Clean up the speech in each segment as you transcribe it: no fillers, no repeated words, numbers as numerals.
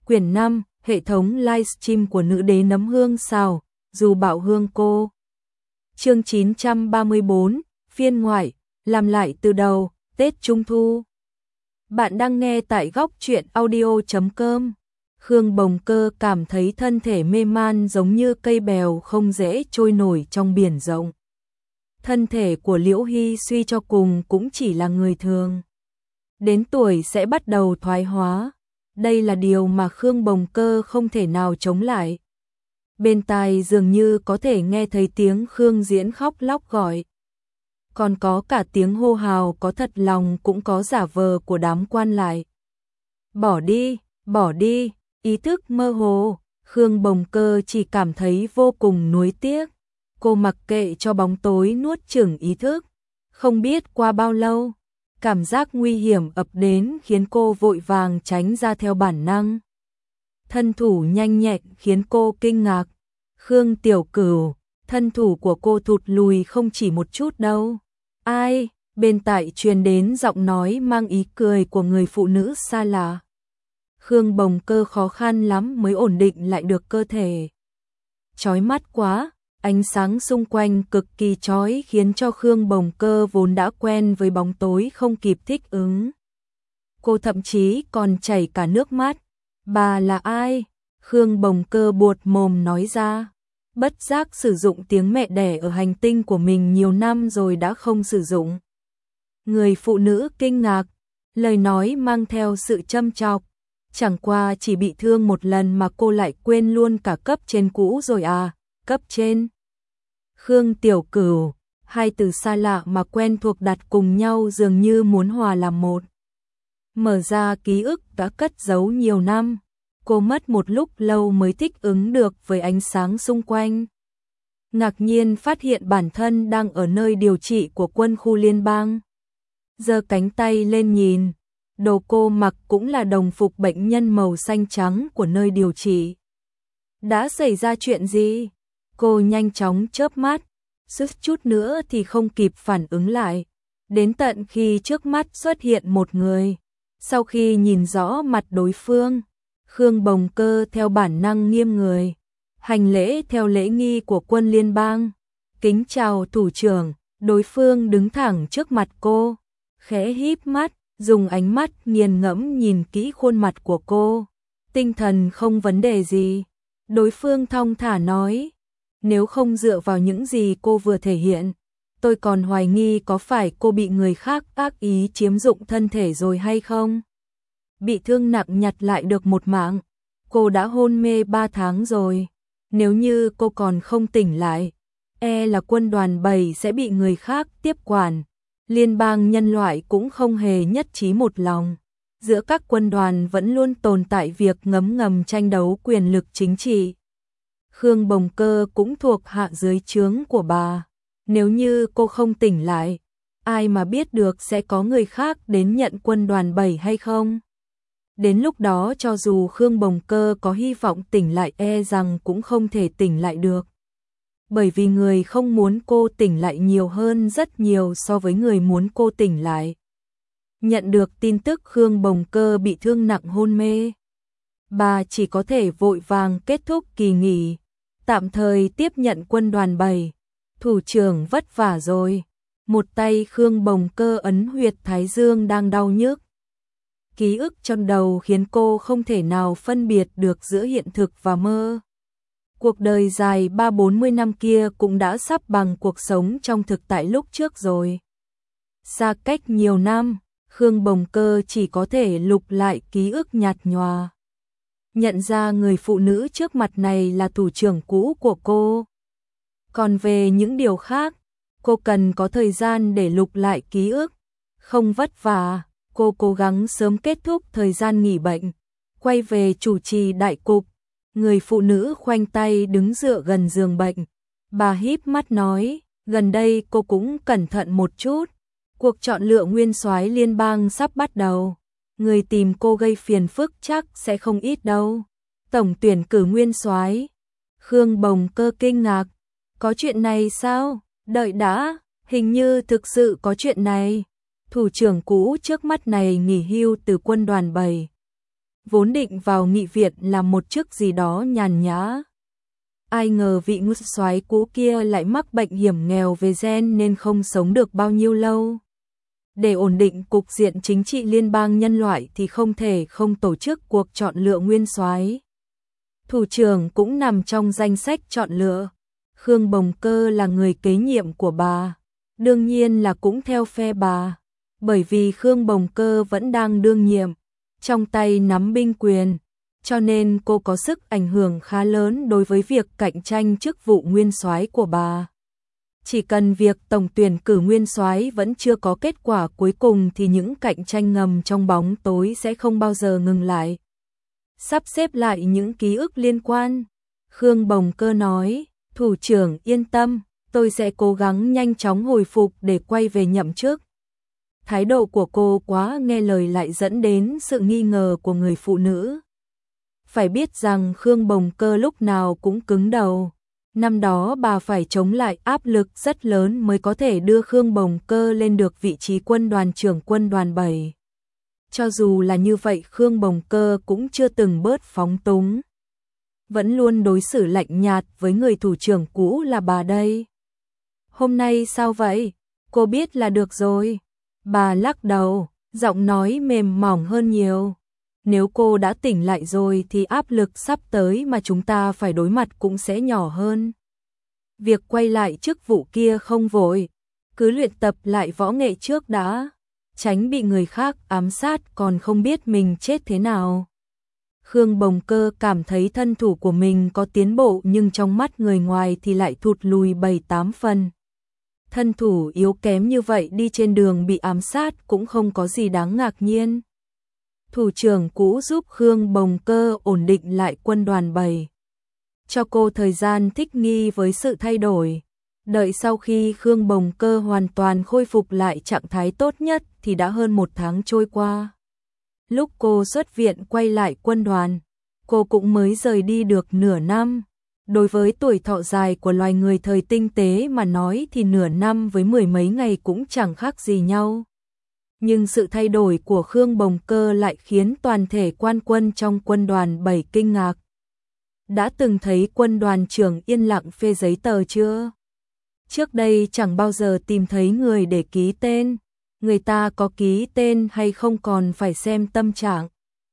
Quyển 5, hệ thống livestream của nữ đế nấm hương xào, dù bảo hương cô. Chương 934, phiên ngoại, làm lại từ đầu, Tết Trung Thu. Bạn đang nghe tại góc truyện audio.com. Khương Bồng Cơ cảm thấy thân thể mê man giống như cây bèo không dễ trôi nổi trong biển rộng. Thân thể của Liễu Hy suy cho cùng cũng chỉ là người thường. Đến tuổi sẽ bắt đầu thoái hóa. Đây là điều mà Khương Bồng Cơ không thể nào chống lại. Bên tai dường như có thể nghe thấy tiếng Khương Diễn khóc lóc gọi. Còn có cả tiếng hô hào có thật lòng cũng có giả vờ của đám quan lại. Bỏ đi, ý thức mơ hồ, Khương Bồng Cơ chỉ cảm thấy vô cùng nuối tiếc. Cô mặc kệ cho bóng tối nuốt chửng ý thức. Không biết qua bao lâu, cảm giác nguy hiểm ập đến khiến cô vội vàng tránh ra theo bản năng. Thân thủ nhanh nhẹn khiến cô kinh ngạc. Khương Tiểu Cửu, thân thủ của cô thụt lùi không chỉ một chút đâu. Ai? Bên tai truyền đến giọng nói mang ý cười của người phụ nữ xa lạ. Khương Bồng Cơ khó khăn lắm mới ổn định lại được cơ thể. Chói mắt quá, ánh sáng xung quanh cực kỳ chói khiến cho Khương Bồng Cơ vốn đã quen với bóng tối không kịp thích ứng. Cô thậm chí còn chảy cả nước mắt. Bà là ai? Khương Bồng Cơ buột mồm nói ra. Bất giác sử dụng tiếng mẹ đẻ ở hành tinh của mình nhiều năm rồi đã không sử dụng. Người phụ nữ kinh ngạc, lời nói mang theo sự châm chọc. Chẳng qua chỉ bị thương một lần mà cô lại quên luôn cả cấp trên cũ rồi à, cấp trên. Khương Tiểu Cửu, hai từ xa lạ mà quen thuộc đặt cùng nhau dường như muốn hòa làm một. Mở ra ký ức đã cất giấu nhiều năm, cô mất một lúc lâu mới thích ứng được với ánh sáng xung quanh. Ngạc nhiên phát hiện bản thân đang ở nơi điều trị của quân khu liên bang. Giơ cánh tay lên nhìn, đồ cô mặc cũng là đồng phục bệnh nhân màu xanh trắng của nơi điều trị. Đã xảy ra chuyện gì? Cô nhanh chóng chớp mắt, suýt chút nữa thì không kịp phản ứng lại. Đến tận khi trước mắt xuất hiện một người. Sau khi nhìn rõ mặt đối phương, Khương Bồng Cơ theo bản năng nghiêng người. Hành lễ theo lễ nghi của quân liên bang. Kính chào thủ trưởng, đối phương đứng thẳng trước mặt cô. Khẽ híp mắt, dùng ánh mắt nghiền ngẫm nhìn kỹ khuôn mặt của cô. Tinh thần không vấn đề gì. Đối phương thong thả nói. Nếu không dựa vào những gì cô vừa thể hiện, tôi còn hoài nghi có phải cô bị người khác ác ý chiếm dụng thân thể rồi hay không? Bị thương nặng nhặt lại được một mạng, cô đã hôn mê 3 tháng rồi. Nếu như cô còn không tỉnh lại, là quân đoàn 7 sẽ bị người khác tiếp quản. Liên bang nhân loại cũng không hề nhất trí một lòng. Giữa các quân đoàn vẫn luôn tồn tại việc ngấm tranh đấu quyền lực chính trị. Khương Bồng Cơ cũng thuộc hạ dưới trướng của bà. Nếu như cô không tỉnh lại, ai mà biết được sẽ có người khác đến nhận quân đoàn 7 hay không? Đến lúc đó cho dù Khương Bồng Cơ có hy vọng tỉnh lại rằng cũng không thể tỉnh lại được. Bởi vì người không muốn cô tỉnh lại nhiều hơn rất nhiều so với người muốn cô tỉnh lại. Nhận được tin tức Khương Bồng Cơ bị thương nặng hôn mê, bà chỉ có thể vội vàng kết thúc kỳ nghỉ, tạm thời tiếp nhận quân đoàn 7. Thủ trưởng vất vả rồi. Một tay Khương Bồng Cơ ấn huyệt thái dương đang đau nhức. Ký ức trong đầu khiến cô không thể nào phân biệt được giữa hiện thực và mơ. Cuộc đời dài 30-40 năm kia cũng đã sắp bằng cuộc sống trong thực tại lúc trước rồi. Xa cách nhiều năm, Khương Bồng Cơ chỉ có thể lục lại ký ức nhạt nhòa. Nhận ra người phụ nữ trước mặt này là thủ trưởng cũ của cô. Còn về những điều khác, cô cần có thời gian để lục lại ký ức. Không vất vả, cô cố gắng sớm kết thúc thời gian nghỉ bệnh, quay về chủ trì đại cục. Người phụ nữ khoanh tay đứng dựa gần giường bệnh. Bà híp mắt nói, gần đây cô cũng cẩn thận một chút. Cuộc chọn lựa nguyên soái liên bang sắp bắt đầu. Người tìm cô gây phiền phức chắc sẽ không ít đâu. Tổng tuyển cử nguyên soái. Khương Bồng Cơ kinh ngạc. Có chuyện này sao? Đợi đã, hình như thực sự có chuyện này. Thủ trưởng cũ trước mắt này nghỉ hưu từ quân đoàn 7. vốn định vào nghị viện làm một chức gì đó nhàn nhã. Ai ngờ vị ngũ soái cũ kia lại mắc bệnh hiểm nghèo về gen nên không sống được bao nhiêu lâu. Để ổn định cục diện chính trị liên bang nhân loại thì không thể không tổ chức cuộc chọn lựa nguyên soái. Thủ trưởng cũng nằm trong danh sách chọn lựa. Khương Bồng Cơ là người kế nhiệm của bà, đương nhiên là cũng theo phe bà, bởi vì Khương Bồng Cơ vẫn đang đương nhiệm, trong tay nắm binh quyền, cho nên cô có sức ảnh hưởng khá lớn đối với việc cạnh tranh chức vụ nguyên soái của bà. Chỉ cần việc tổng tuyển cử nguyên soái vẫn chưa có kết quả cuối cùng thì những cạnh tranh ngầm trong bóng tối sẽ không bao giờ ngừng lại. Sắp xếp lại những ký ức liên quan, Khương Bồng Cơ nói, thủ trưởng yên tâm, tôi sẽ cố gắng nhanh chóng hồi phục để quay về nhậm chức. Thái độ của cô quá nghe lời lại dẫn đến sự nghi ngờ của người phụ nữ. Phải biết rằng Khương Bồng Cơ lúc nào cũng cứng đầu. Năm đó bà phải chống lại áp lực rất lớn mới có thể đưa Khương Bồng Cơ lên được vị trí quân đoàn trưởng quân đoàn 7. Cho dù là như vậy Khương Bồng Cơ cũng chưa từng bớt phóng túng. Vẫn luôn đối xử lạnh nhạt với người thủ trưởng cũ là bà đây. Hôm nay sao vậy? Cô biết là được rồi. Bà lắc đầu, giọng nói mềm mỏng hơn nhiều. Nếu cô đã tỉnh lại rồi thì áp lực sắp tới mà chúng ta phải đối mặt cũng sẽ nhỏ hơn. Việc quay lại chức vụ kia không vội, cứ luyện tập lại võ nghệ trước đã, tránh bị người khác ám sát còn không biết mình chết thế nào. Khương Bồng Cơ cảm thấy thân thủ của mình có tiến bộ nhưng trong mắt người ngoài thì lại thụt lùi 7-8 phần. Thân thủ yếu kém như vậy đi trên đường bị ám sát cũng không có gì đáng ngạc nhiên. Thủ trưởng cũ giúp Khương Bồng Cơ ổn định lại quân đoàn 7. Cho cô thời gian thích nghi với sự thay đổi. Đợi sau khi Khương Bồng Cơ hoàn toàn khôi phục lại trạng thái tốt nhất thì đã hơn 1 tháng trôi qua. Lúc cô xuất viện quay lại quân đoàn, cô cũng mới rời đi được nửa năm. Đối với tuổi thọ dài của loài người thời tinh tế mà nói thì nửa năm với 10 mấy ngày cũng chẳng khác gì nhau. Nhưng sự thay đổi của Khương Bồng Cơ lại khiến toàn thể quan quân trong quân đoàn 7 kinh ngạc. Đã từng thấy quân đoàn trưởng yên lặng phê giấy tờ chưa? Trước đây chẳng bao giờ tìm thấy người để ký tên. Người ta có ký tên hay không còn phải xem tâm trạng.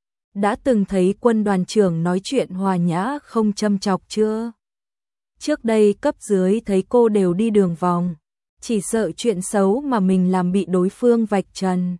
Đã từng thấy quân đoàn trưởng nói chuyện hòa nhã không châm chọc chưa? Trước đây cấp dưới thấy cô đều đi đường vòng, chỉ sợ chuyện xấu mà mình làm bị đối phương vạch trần,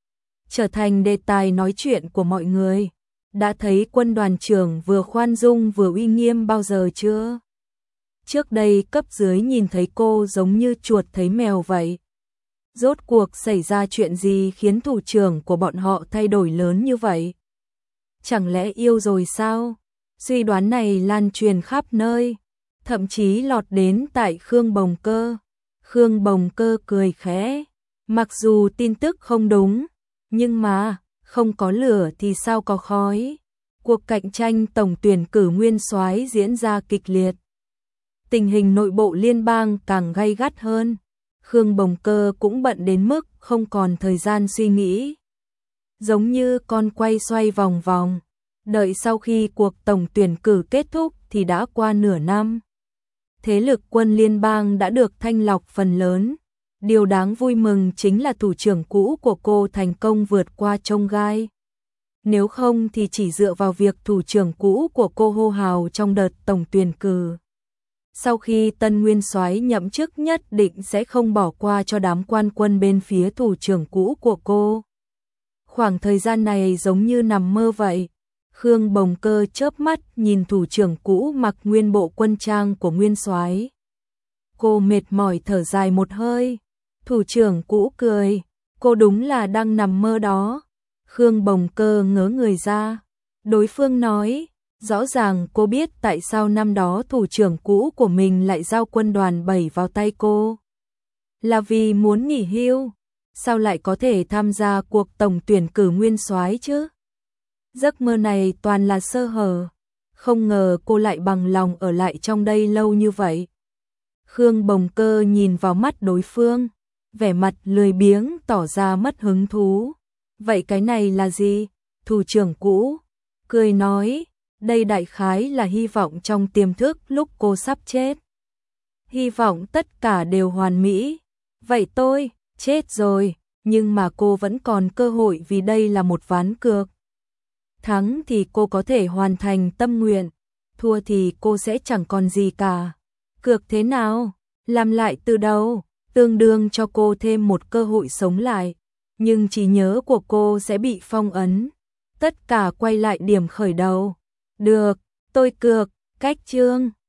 trở thành đề tài nói chuyện của mọi người. Đã thấy quân đoàn trưởng vừa khoan dung vừa uy nghiêm bao giờ chưa? Trước đây cấp dưới nhìn thấy cô giống như chuột thấy mèo vậy. Rốt cuộc xảy ra chuyện gì khiến thủ trưởng của bọn họ thay đổi lớn như vậy? Chẳng lẽ yêu rồi sao? Suy đoán này lan truyền khắp nơi, thậm chí lọt đến tại Khương Bồng Cơ. Khương Bồng Cơ cười khẽ, mặc dù tin tức không đúng, nhưng mà không có lửa thì sao có khói. Cuộc cạnh tranh tổng tuyển cử nguyên soái diễn ra kịch liệt. Tình hình nội bộ liên bang càng gay gắt hơn. Khương Bồng Cơ cũng bận đến mức không còn thời gian suy nghĩ. Giống như con quay xoay vòng vòng. Đợi sau khi cuộc tổng tuyển cử kết thúc thì đã qua nửa năm. Thế lực quân liên bang đã được thanh lọc phần lớn. Điều đáng vui mừng chính là thủ trưởng cũ của cô thành công vượt qua chông gai. Nếu không thì chỉ dựa vào việc thủ trưởng cũ của cô hô hào trong đợt tổng tuyển cử. Sau khi tân nguyên soái nhậm chức nhất định sẽ không bỏ qua cho đám quan quân bên phía thủ trưởng cũ của cô. Khoảng thời gian này giống như nằm mơ vậy. Khương Bồng Cơ chớp mắt nhìn thủ trưởng cũ mặc nguyên bộ quân trang của nguyên soái. Cô mệt mỏi thở dài một hơi. Thủ trưởng cũ cười, cô đúng là đang nằm mơ đó. Khương Bồng Cơ ngớ người ra. Đối phương nói, rõ ràng cô biết tại sao năm đó thủ trưởng cũ của mình lại giao quân đoàn 7 vào tay cô. Là vì muốn nghỉ hưu, sao lại có thể tham gia cuộc tổng tuyển cử nguyên soái chứ? Giấc mơ này toàn là sơ hở, không ngờ cô lại bằng lòng ở lại trong đây lâu như vậy. Khương Bồng Cơ nhìn vào mắt đối phương, vẻ mặt lười biếng tỏ ra mất hứng thú. Vậy cái này là gì? Thủ trưởng cũ, cười nói, đây đại khái là hy vọng trong tiềm thức lúc cô sắp chết. Hy vọng tất cả đều hoàn mỹ. Vậy tôi, chết rồi, nhưng mà cô vẫn còn cơ hội vì đây là một ván cược. Thắng thì cô có thể hoàn thành tâm nguyện, thua thì cô sẽ chẳng còn gì cả. Cược thế nào? Làm lại từ đầu, tương đương cho cô thêm một cơ hội sống lại, nhưng trí nhớ của cô sẽ bị phong ấn. Tất cả quay lại điểm khởi đầu. Được, tôi cược, cách chương.